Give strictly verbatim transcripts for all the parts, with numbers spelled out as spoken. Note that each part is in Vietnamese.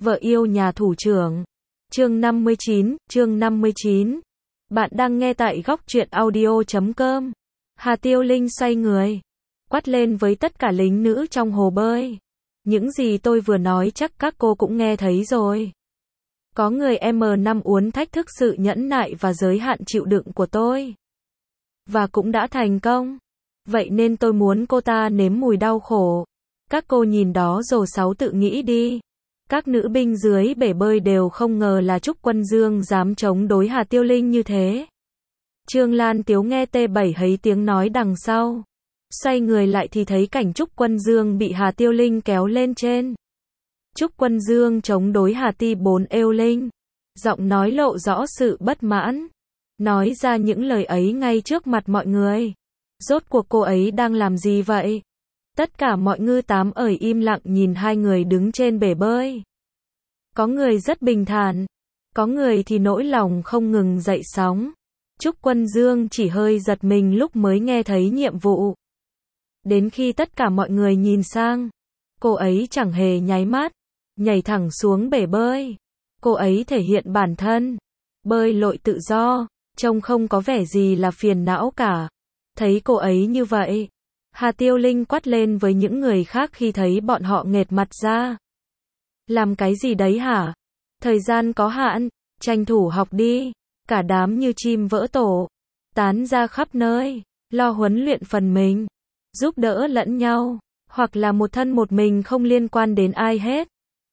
Vợ yêu nhà thủ trưởng. Chương năm mươi chín, chương năm mươi chín. Bạn đang nghe tại góc truyện audio chấm com. Hà Tiêu Linh xoay người, quát lên với tất cả lính nữ trong hồ bơi. Những gì tôi vừa nói chắc các cô cũng nghe thấy rồi. Có người em năm uốn thách thức sự nhẫn nại và giới hạn chịu đựng của tôi. Và cũng đã thành công. Vậy nên tôi muốn cô ta nếm mùi đau khổ. Các cô nhìn đó rồi sáu tự nghĩ đi. Các nữ binh dưới bể bơi đều không ngờ là Trúc Quân Dương dám chống đối Hà Tiêu Linh như thế. Trương Lan Tiếu nghe T bảy hấy tiếng nói đằng sau. Xoay người lại thì thấy cảnh Trúc Quân Dương bị Hà Tiêu Linh kéo lên trên. Trúc Quân Dương chống đối Hà Ti bốn êu Linh. Giọng nói lộ rõ sự bất mãn. Nói ra những lời ấy ngay trước mặt mọi người. Rốt cuộc cô ấy đang làm gì vậy? Tất cả mọi ngư tám ởi im lặng nhìn hai người đứng trên bể bơi. Có người rất bình thản. Có người thì nỗi lòng không ngừng dậy sóng. Trúc Quân Dương chỉ hơi giật mình lúc mới nghe thấy nhiệm vụ. Đến khi tất cả mọi người nhìn sang, cô ấy chẳng hề nháy mắt, nhảy thẳng xuống bể bơi. Cô ấy thể hiện bản thân, bơi lội tự do, trông không có vẻ gì là phiền não cả. Thấy cô ấy như vậy, Hà Tiêu Linh quát lên với những người khác khi thấy bọn họ nghệt mặt ra. Làm cái gì đấy hả? Thời gian có hạn, tranh thủ học đi. Cả đám như chim vỡ tổ, tán ra khắp nơi, lo huấn luyện phần mình, giúp đỡ lẫn nhau, hoặc là một thân một mình không liên quan đến ai hết.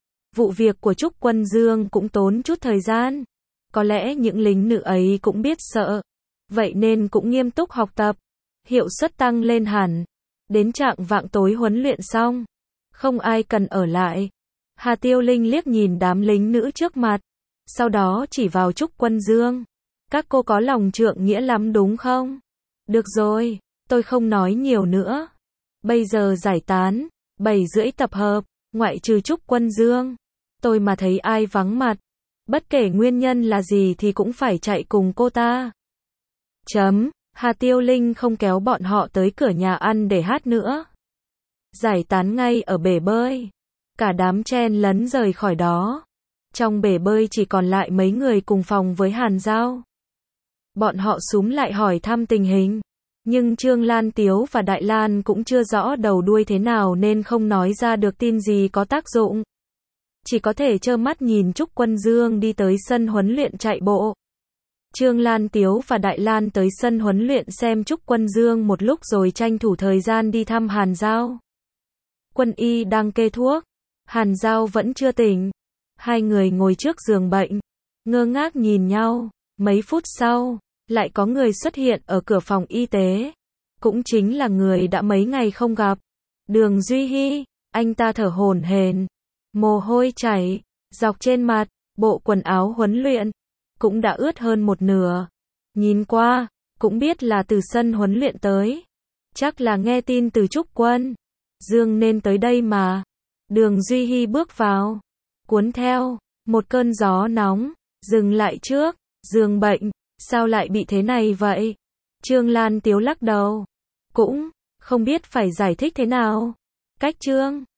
Vụ việc của Trúc Quân Dương cũng tốn chút thời gian. Có lẽ những lính nữ ấy cũng biết sợ, vậy nên cũng nghiêm túc học tập, hiệu suất tăng lên hẳn. Đến trạng vạng tối huấn luyện xong, không ai cần ở lại. Hà Tiêu Linh liếc nhìn đám lính nữ trước mặt, sau đó chỉ vào Trúc Quân Dương. Các cô có lòng trượng nghĩa lắm đúng không? Được rồi, tôi không nói nhiều nữa. Bây giờ giải tán, bảy rưỡi tập hợp, ngoại trừ Trúc Quân Dương. Tôi mà thấy ai vắng mặt, bất kể nguyên nhân là gì thì cũng phải chạy cùng cô ta. Chấm, Hà Tiêu Linh không kéo bọn họ tới cửa nhà ăn để hát nữa. Giải tán ngay ở bể bơi. Cả đám chen lấn rời khỏi đó. Trong bể bơi chỉ còn lại mấy người cùng phòng với Hàn Giao. Bọn họ xúm lại hỏi thăm tình hình. Nhưng Trương Lan Tiếu và Đại Lan cũng chưa rõ đầu đuôi thế nào nên không nói ra được tin gì có tác dụng. Chỉ có thể trơ mắt nhìn Trúc Quân Dương đi tới sân huấn luyện chạy bộ. Trương Lan Tiếu và Đại Lan tới sân huấn luyện xem Trúc Quân Dương một lúc rồi tranh thủ thời gian đi thăm Hàn Giao. Quân y đang kê thuốc. Hàn Giao vẫn chưa tỉnh. Hai người ngồi trước giường bệnh, ngơ ngác nhìn nhau. Mấy phút sau, lại có người xuất hiện ở cửa phòng y tế. Cũng chính là người đã mấy ngày không gặp. Đường Duy Hy, anh ta thở hổn hển, mồ hôi chảy dọc trên mặt, bộ quần áo huấn luyện cũng đã ướt hơn một nửa. Nhìn qua, cũng biết là từ sân huấn luyện tới. Chắc là nghe tin từ Trúc Quân Dương nên tới đây mà. Đường Duy Hy bước vào, cuốn theo một cơn gió nóng, dừng lại trước giường bệnh. Sao lại bị thế này vậy? Trương Lan Tiếu lắc đầu, cũng không biết phải giải thích thế nào. Cách Trương